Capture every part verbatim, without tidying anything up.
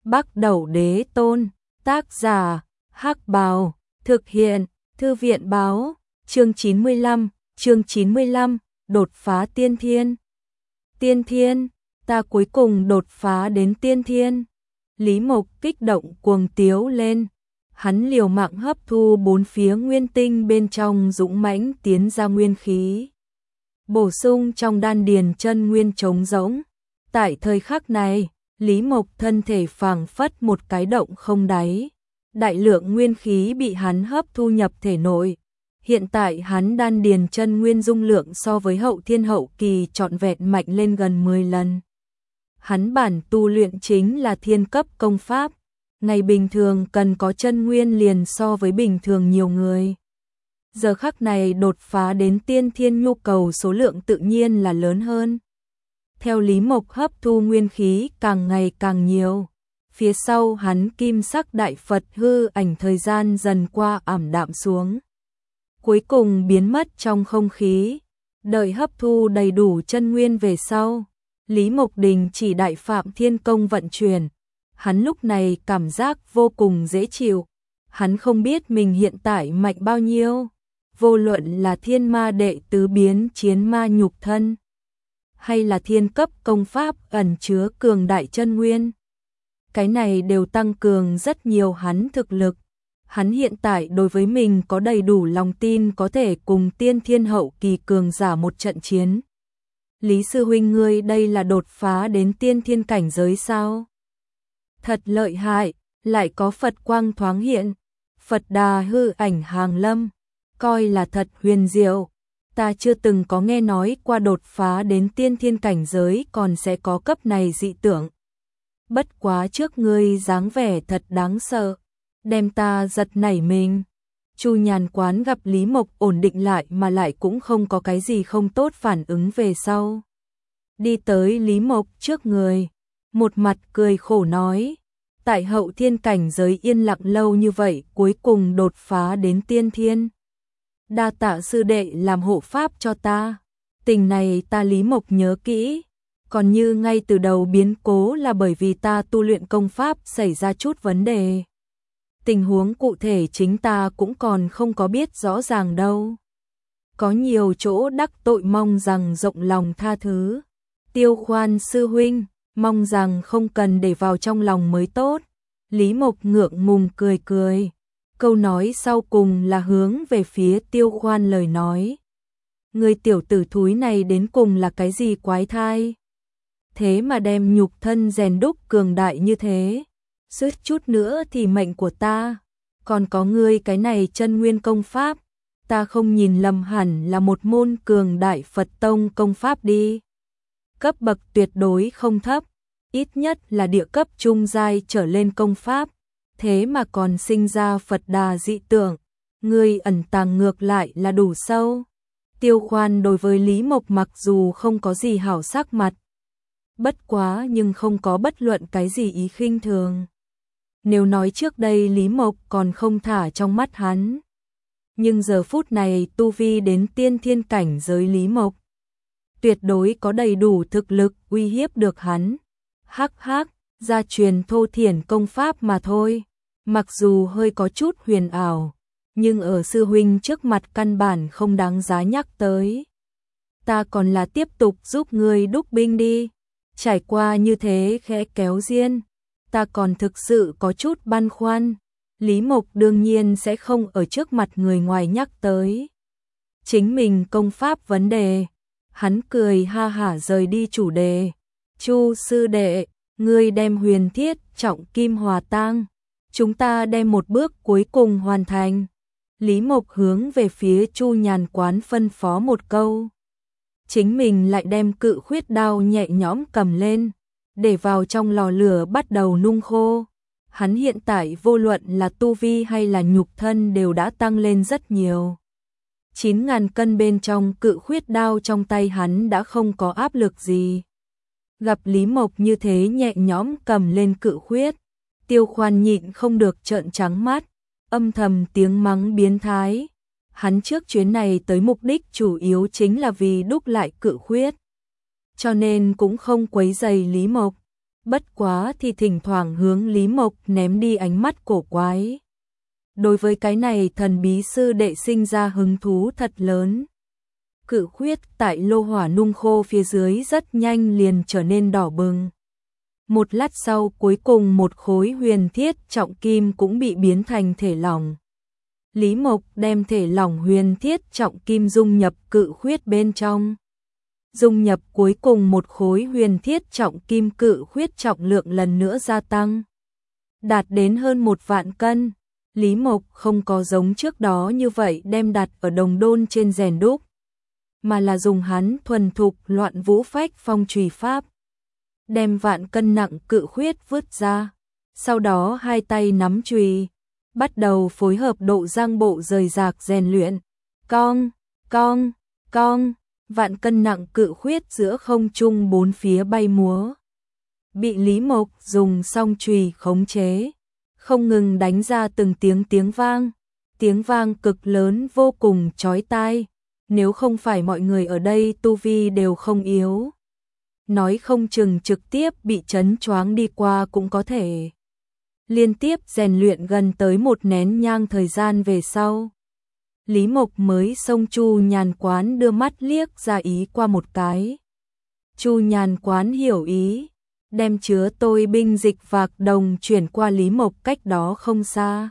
Bắc Đẩu Đế Tôn, tác giả, Hắc Bào, thực hiện, Thư viện Báo, chương chín mươi lăm, chương chín mươi lăm, đột phá tiên thiên. Tiên thiên, ta cuối cùng đột phá đến tiên thiên. Lý Mộc kích động cuồng tiếu lên, hắn liều mạng hấp thu bốn phía nguyên tinh bên trong dũng mãnh tiến ra nguyên khí. Bổ sung trong đan điền chân nguyên trống rỗng. Tại thời khắc này, Lý Mộc thân thể phảng phất một cái động không đáy. Đại lượng nguyên khí bị hắn hấp thu nhập thể nội. Hiện tại hắn đan điền chân nguyên dung lượng so với hậu thiên hậu kỳ trọn vẹn mạnh lên gần mười lần. Hắn bản tu luyện chính là thiên cấp công pháp. Ngày bình thường cần có chân nguyên liền so với bình thường nhiều người. Giờ khắc này đột phá đến tiên thiên nhu cầu số lượng tự nhiên là lớn hơn. Theo Lý Mộc hấp thu nguyên khí càng ngày càng nhiều, phía sau hắn kim sắc đại Phật hư ảnh thời gian dần qua ảm đạm xuống. Cuối cùng biến mất trong không khí, đợi hấp thu đầy đủ chân nguyên về sau. Lý Mộc đình chỉ đại phạm thiên công vận chuyển, hắn lúc này cảm giác vô cùng dễ chịu. Hắn không biết mình hiện tại mạnh bao nhiêu, vô luận là thiên ma đệ tứ biến chiến ma nhục thân, hay là thiên cấp công pháp ẩn chứa cường đại chân nguyên. Cái này đều tăng cường rất nhiều hắn thực lực. Hắn hiện tại đối với mình có đầy đủ lòng tin có thể cùng tiên thiên hậu kỳ cường giả một trận chiến. Lý sư huynh ngươi đây là đột phá đến tiên thiên cảnh giới sao? Thật lợi hại, lại có Phật quang thoáng hiện, Phật đà hư ảnh hàng lâm, coi là thật huyền diệu. Ta chưa từng có nghe nói qua đột phá đến tiên thiên cảnh giới còn sẽ có cấp này dị tưởng. Bất quá trước ngươi dáng vẻ thật đáng sợ, đem ta giật nảy mình. Chu Nhàn Quán gặp Lý Mộc ổn định lại mà lại cũng không có cái gì không tốt phản ứng về sau. Đi tới Lý Mộc trước người, một mặt cười khổ nói, tại hậu thiên cảnh giới yên lặng lâu như vậy cuối cùng đột phá đến tiên thiên. Đa tạ sư đệ làm hộ pháp cho ta, tình này ta Lý Mộc nhớ kỹ. Còn như ngay từ đầu biến cố là bởi vì ta tu luyện công pháp xảy ra chút vấn đề. Tình huống cụ thể chính ta cũng còn không có biết rõ ràng đâu. Có nhiều chỗ đắc tội mong rằng rộng lòng tha thứ. Tiêu Khoan sư huynh, mong rằng không cần để vào trong lòng mới tốt. Lý Mộc ngượng ngùng cười cười. Câu nói sau cùng là hướng về phía Tiêu Khoan lời nói. Người tiểu tử thúi này đến cùng là cái gì quái thai? Thế mà đem nhục thân rèn đúc cường đại như thế. Suýt chút nữa thì mệnh của ta. Còn có ngươi cái này chân nguyên công pháp. Ta không nhìn lầm hẳn là một môn cường đại Phật tông công pháp đi. Cấp bậc tuyệt đối không thấp. Ít nhất là địa cấp trung giai trở lên công pháp. Thế mà còn sinh ra Phật đà dị tưởng. Ngươi ẩn tàng ngược lại là đủ sâu. Tiêu Khoan đối với Lý Mộc mặc dù không có gì hảo sắc mặt. Bất quá nhưng không có bất luận cái gì ý khinh thường. Nếu nói trước đây Lý Mộc còn không thả trong mắt hắn. Nhưng giờ phút này tu vi đến tiên thiên cảnh giới Lý Mộc. Tuyệt đối có đầy đủ thực lực uy hiếp được hắn. Hắc hắc, gia truyền thô thiển công pháp mà thôi. Mặc dù hơi có chút huyền ảo. Nhưng ở sư huynh trước mặt căn bản không đáng giá nhắc tới. Ta còn là tiếp tục giúp ngươi đúc binh đi. Trải qua như thế khẽ kéo diên, ta còn thực sự có chút băn khoăn. Lý Mộc đương nhiên sẽ không ở trước mặt người ngoài nhắc tới chính mình công pháp vấn đề. Hắn cười ha hả rời đi chủ đề. Chu sư đệ, ngươi đem huyền thiết trọng kim hòa tang. Chúng ta đem một bước cuối cùng hoàn thành. Lý Mộc hướng về phía Chu Nhàn Quán phân phó một câu. Chính mình lại đem cự khuyết đao nhẹ nhõm cầm lên, để vào trong lò lửa bắt đầu nung khô. Hắn hiện tại vô luận là tu vi hay là nhục thân đều đã tăng lên rất nhiều. chín ngàn cân bên trong cự khuyết đao trong tay hắn đã không có áp lực gì. Gặp Lý Mộc như thế nhẹ nhõm cầm lên cự khuyết, Tiêu Khoan nhịn không được trợn trắng mắt, âm thầm tiếng mắng biến thái. Hắn trước chuyến này tới mục đích chủ yếu chính là vì đúc lại cự khuyết. Cho nên cũng không quấy rầy Lý Mộc. bất quá thì thỉnh thoảng hướng Lý Mộc ném đi ánh mắt cổ quái. Đối với cái này thần bí sư đệ sinh ra hứng thú thật lớn. Cự khuyết tại lô hỏa nung khô phía dưới rất nhanh liền trở nên đỏ bừng. Một lát sau cuối cùng một khối huyền thiết trọng kim cũng bị biến thành thể lỏng. Lý Mộc đem thể lỏng huyền thiết trọng kim dung nhập cự khuyết bên trong. Dung nhập cuối cùng một khối huyền thiết trọng kim, cự khuyết trọng lượng lần nữa gia tăng. Đạt đến hơn một vạn cân. Lý Mộc không có giống trước đó như vậy đem đặt ở đồng đôn trên rèn đúc, mà là dùng hắn thuần thục loạn vũ phách phong chùy pháp. Đem vạn cân nặng cự khuyết vứt ra. Sau đó hai tay nắm chùy, bắt đầu phối hợp độ giang bộ rời rạc rèn luyện. Cong, cong, cong, vạn cân nặng cự khuyết giữa không trung bốn phía bay múa. Bị Lý Mộc dùng song chùy khống chế, không ngừng đánh ra từng tiếng tiếng vang. Tiếng vang cực lớn vô cùng chói tai. Nếu không phải mọi người ở đây tu vi đều không yếu, nói không chừng trực tiếp bị chấn choáng đi qua cũng có thể. Liên tiếp rèn luyện gần tới một nén nhang thời gian về sau, Lý Mộc mới xông Chu Nhàn Quán đưa mắt liếc ra ý qua một cái. Chu Nhàn Quán hiểu ý, đem chứa tôi binh dịch vạc đồng chuyển qua Lý Mộc cách đó không xa.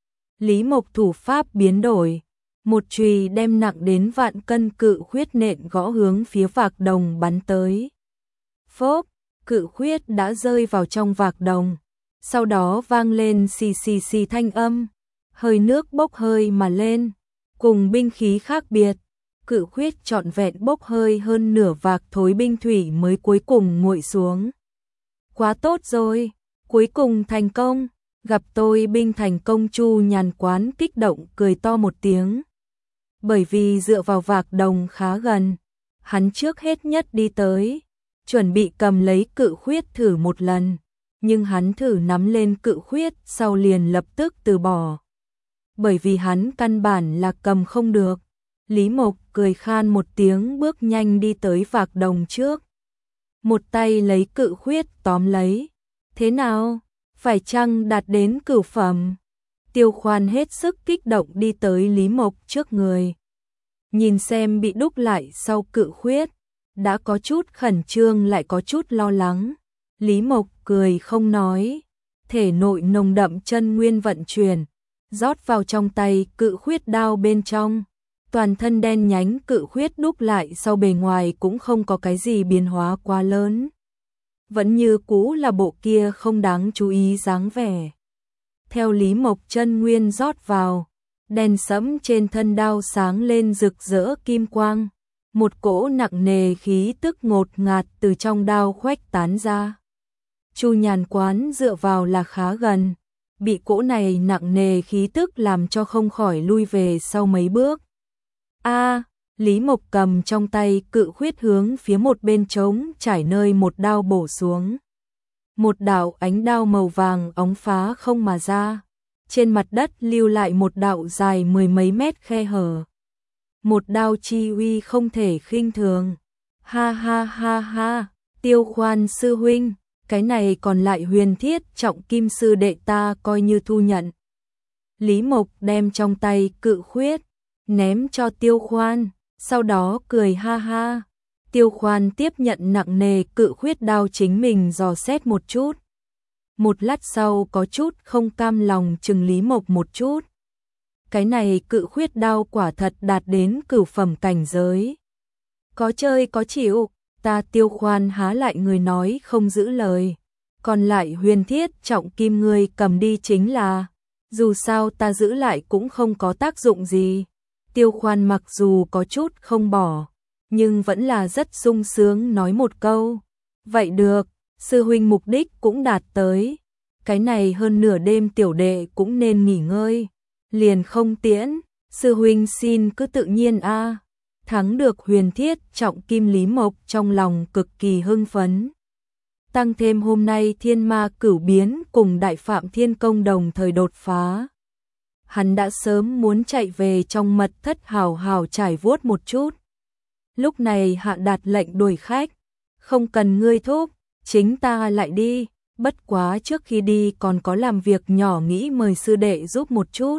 Lý Mộc thủ pháp biến đổi, một chùy đem nặng đến vạn cân cự khuyết nện gõ hướng phía vạc đồng bắn tới. Phốp, cự khuyết đã rơi vào trong vạc đồng, sau đó vang lên xì xì xì thanh âm, hơi nước bốc hơi mà lên. Cùng binh khí khác biệt, cự khuyết trọn vẹn bốc hơi hơn nửa vạc thối binh thủy mới cuối cùng nguội xuống. Quá tốt rồi, cuối cùng thành công. Gặp tôi binh thành công, Chu Nhàn Quán kích động cười to một tiếng. Bởi vì dựa vào vạc đồng khá gần, hắn trước hết nhất đi tới, chuẩn bị cầm lấy cự khuyết thử một lần, nhưng hắn thử nắm lên cự khuyết sau liền lập tức từ bỏ. Bởi vì hắn căn bản là cầm không được. Lý Mộc cười khan một tiếng, bước nhanh đi tới vạc đồng trước. Một tay lấy cự khuyết tóm lấy. Thế nào? Phải chăng đạt đến cửu phẩm? Tiêu Khoan hết sức kích động đi tới Lý Mộc trước người. Nhìn xem bị đúc lại sau cự khuyết, đã có chút khẩn trương lại có chút lo lắng. Lý Mộc cười không nói, thể nội nồng đậm chân nguyên vận chuyển, rót vào trong tay cự khuyết đao bên trong. Toàn thân đen nhánh cự khuyết đúc lại sau bề ngoài cũng không có cái gì biến hóa quá lớn. Vẫn như cũ là bộ kia không đáng chú ý dáng vẻ. Theo Lý Mộc chân nguyên rót vào, đèn sẫm trên thân đao sáng lên rực rỡ kim quang. Một cỗ nặng nề khí tức ngột ngạt từ trong đao khuếch tán ra. Chu Nhàn Quán dựa vào là khá gần, bị cỗ này nặng nề khí tức làm cho không khỏi lui về sau mấy bước. A, Lý Mộc cầm trong tay cự khuyết hướng phía một bên trống trải nơi một đao bổ xuống. Một đạo ánh đao màu vàng óng phá không mà ra, trên mặt đất lưu lại một đạo dài mười mấy mét khe hở. Một đao chi uy không thể khinh thường. Ha ha ha ha, Tiêu Khoan sư huynh, cái này còn lại huyền thiết trọng kim sư đệ ta coi như thu nhận. Lý Mộc đem trong tay cự khuyết ném cho Tiêu Khoan, sau đó cười ha ha. Tiêu Khoan tiếp nhận nặng nề cự khuyết đao chính mình dò xét một chút. Một lát sau có chút không cam lòng chừng Lý Mộc một chút. Cái này cự khuyết đao quả thật đạt đến cửu phẩm cảnh giới. Có chơi có chịu, ta Tiêu Khoan há lại người nói không giữ lời. Còn lại huyền thiết trọng kim ngươi cầm đi chính là, dù sao ta giữ lại cũng không có tác dụng gì. Tiêu Khoan mặc dù có chút không bỏ, nhưng vẫn là rất sung sướng nói một câu. Vậy được, sư huynh mục đích cũng đạt tới. Cái này hơn nửa đêm tiểu đệ cũng nên nghỉ ngơi. Liền không tiễn, sư huynh xin cứ tự nhiên a. Thắng được huyền thiết trọng kim, Lý Mộc trong lòng cực kỳ hưng phấn. Tăng thêm hôm nay thiên ma cửu biến cùng đại phạm thiên công đồng thời đột phá. Hắn đã sớm muốn chạy về trong mật thất hào hào trải vuốt một chút. Lúc này hạ đạt lệnh đuổi khách, không cần ngươi thúc, chính ta lại đi, bất quá trước khi đi còn có làm việc nhỏ nghĩ mời sư đệ giúp một chút.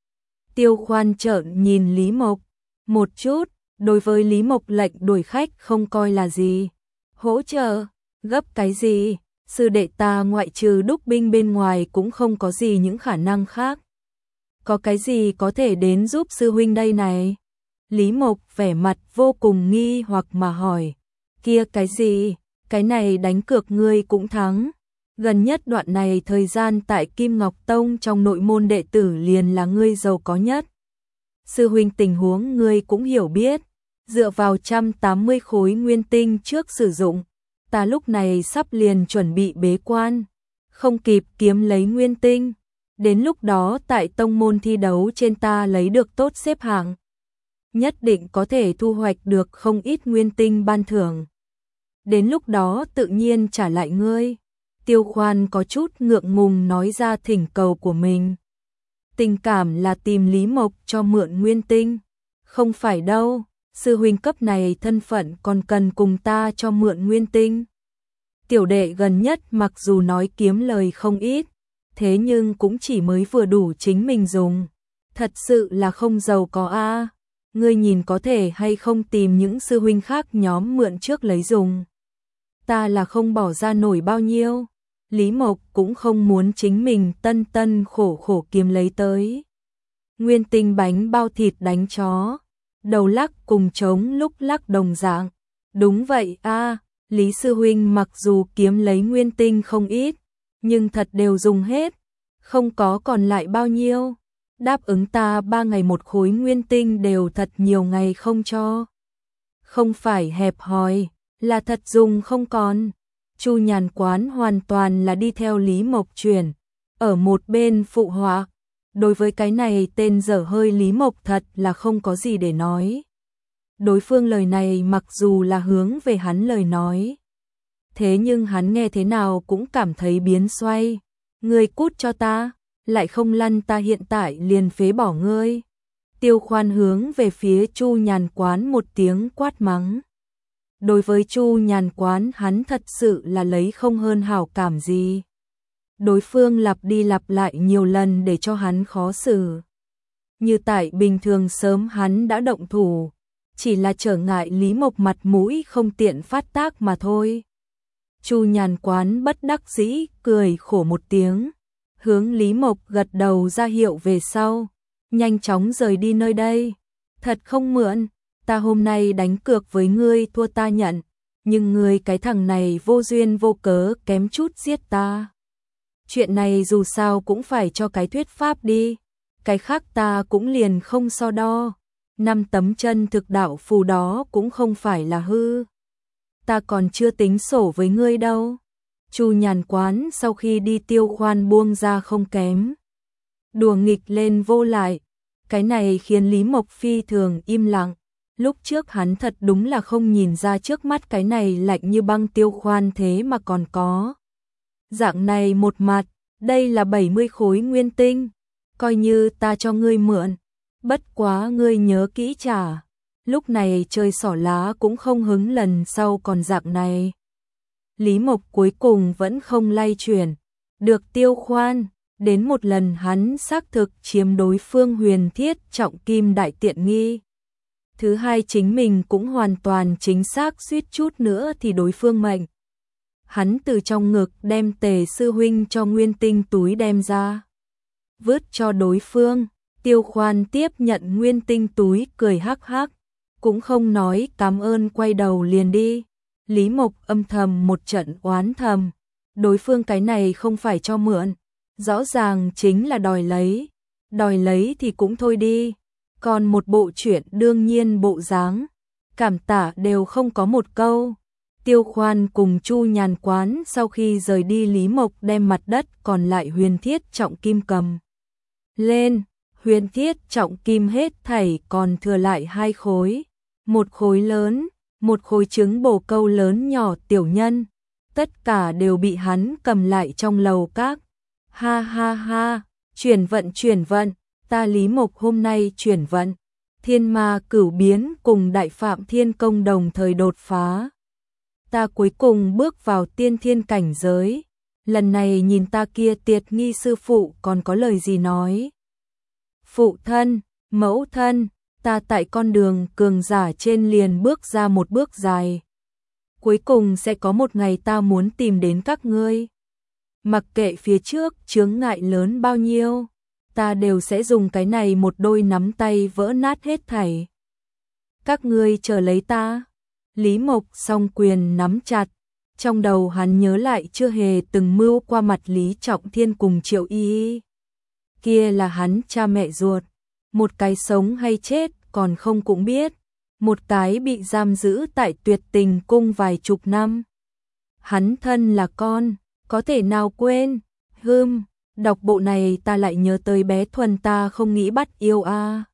Tiêu Khoan trợn nhìn Lý Mộc một chút, đối với Lý Mộc lệnh đuổi khách không coi là gì. Hỗ trợ, gấp cái gì, sư đệ ta ngoại trừ đúc binh bên ngoài cũng không có gì những khả năng khác. Có cái gì có thể đến giúp sư huynh đây này? Lý Mộc vẻ mặt vô cùng nghi hoặc mà hỏi. Kia cái gì, cái này đánh cược ngươi cũng thắng. Gần nhất đoạn này thời gian tại Kim Ngọc Tông trong nội môn đệ tử liền là ngươi giàu có nhất. Sư huynh tình huống ngươi cũng hiểu biết, dựa vào một trăm tám mươi khối nguyên tinh trước sử dụng, ta lúc này sắp liền chuẩn bị bế quan, không kịp kiếm lấy nguyên tinh, đến lúc đó tại tông môn thi đấu trên ta lấy được tốt xếp hạng, nhất định có thể thu hoạch được không ít nguyên tinh ban thưởng. Đến lúc đó tự nhiên trả lại ngươi. Tiêu Khoan có chút ngượng ngùng nói ra thỉnh cầu của mình. Tình cảm là tìm Lý Mộc cho mượn nguyên tinh. Không phải đâu, sư huynh cấp này thân phận còn cần cùng ta cho mượn nguyên tinh. Tiểu đệ gần nhất mặc dù nói kiếm lời không ít, thế nhưng cũng chỉ mới vừa đủ chính mình dùng. Thật sự là không giàu có a. Ngươi nhìn có thể hay không tìm những sư huynh khác nhóm mượn trước lấy dùng. Ta là không bỏ ra nổi bao nhiêu. Lý Mộc cũng không muốn chính mình tân tân khổ khổ kiếm lấy tới. Nguyên tinh bánh bao thịt đánh chó, đầu lắc cùng trống lúc lắc đồng dạng. Đúng vậy a, Lý sư huynh mặc dù kiếm lấy nguyên tinh không ít, nhưng thật đều dùng hết, không có còn lại bao nhiêu. Đáp ứng ta ba ngày một khối nguyên tinh đều thật nhiều ngày không cho. Không phải hẹp hòi, là thật dùng không còn. Chu Nhàn Quán hoàn toàn là đi theo Lý Mộc chuyển, ở một bên phụ họa. Đối với cái này tên dở hơi Lý Mộc thật là không có gì để nói. Đối phương lời này mặc dù là hướng về hắn lời nói, thế nhưng hắn nghe thế nào cũng cảm thấy biến xoay. Ngươi cút cho ta, lại không lăn ta hiện tại liền phế bỏ ngươi. Tiêu Khoan hướng về phía Chu Nhàn Quán một tiếng quát mắng. Đối với Chu Nhàn Quán hắn thật sự là lấy không hơn hảo cảm gì. Đối phương lặp đi lặp lại nhiều lần để cho hắn khó xử. Như tại bình thường sớm hắn đã động thủ, chỉ là trở ngại Lý Mộc mặt mũi không tiện phát tác mà thôi. Chu Nhàn Quán bất đắc dĩ cười khổ một tiếng, hướng Lý Mộc gật đầu ra hiệu về sau, nhanh chóng rời đi nơi đây. Thật không mượn, ta hôm nay đánh cược với ngươi thua ta nhận, nhưng ngươi cái thằng này vô duyên vô cớ kém chút giết ta. Chuyện này dù sao cũng phải cho cái thuyết pháp đi, cái khác ta cũng liền không so đo. Năm tấm chân thực đạo phù đó cũng không phải là hư. Ta còn chưa tính sổ với ngươi đâu. Chu Nhàn Quán sau khi đi Tiêu Khoan buông ra không kém. Đùa nghịch lên vô lại. Cái này khiến Lý Mộc phi thường im lặng. Lúc trước hắn thật đúng là không nhìn ra trước mắt cái này lạnh như băng Tiêu Khoan thế mà còn có dạng này một mặt. Đây là bảy mươi khối nguyên tinh, coi như ta cho ngươi mượn, bất quá ngươi nhớ kỹ trả. Lúc này chơi xỏ lá cũng không hứng lần sau còn dạng này. Lý Mộc cuối cùng vẫn không lay chuyển, được Tiêu Khoan, đến một lần hắn xác thực chiếm đối phương huyền thiết trọng kim đại tiện nghi. Thứ hai chính mình cũng hoàn toàn chính xác suýt chút nữa thì đối phương mệnh. Hắn từ trong ngực đem Tề sư huynh cho nguyên tinh túi đem ra, vứt cho đối phương. Tiêu Khoan tiếp nhận nguyên tinh túi cười hắc hắc, cũng không nói cảm ơn quay đầu liền đi. Lý Mộc âm thầm một trận oán thầm, đối phương cái này không phải cho mượn, rõ ràng chính là đòi lấy, đòi lấy thì cũng thôi đi, còn một bộ chuyện đương nhiên bộ dáng, cảm tạ đều không có một câu. Tiêu Khoan cùng Chu Nhàn Quán sau khi rời đi Lý Mộc đem mặt đất còn lại huyền thiết trọng kim cầm lên, huyền thiết trọng kim hết thảy còn thừa lại hai khối, một khối lớn, một khối trứng bồ câu lớn nhỏ tiểu nhân, tất cả đều bị hắn cầm lại trong lầu các. Ha ha ha, chuyển vận chuyển vận, ta Lý Mộc hôm nay chuyển vận, thiên ma cửu biến cùng đại phạm thiên công đồng thời đột phá. ta cuối cùng bước vào tiên thiên cảnh giới. Lần này nhìn ta kia tiệt nghi sư phụ còn có lời gì nói. Phụ thân, mẫu thân, ta tại con đường cường giả trên liền bước ra một bước dài. Cuối cùng sẽ có một ngày ta muốn tìm đến các ngươi. Mặc kệ phía trước chướng ngại lớn bao nhiêu, ta đều sẽ dùng cái này một đôi nắm tay vỡ nát hết thảy. Các ngươi chờ lấy ta. Lý Mộc song quyền nắm chặt, trong đầu hắn nhớ lại chưa hề từng mưu qua mặt Lý Trọng Thiên cùng Triệu Y. Kia là hắn cha mẹ ruột, một cái sống hay chết còn không cũng biết, một cái bị giam giữ tại Tuyệt Tình cung vài chục năm. Hắn thân là con, có thể nào quên? Hừm, đọc bộ này ta lại nhớ tới bé Thuần ta không nghĩ bắt yêu a.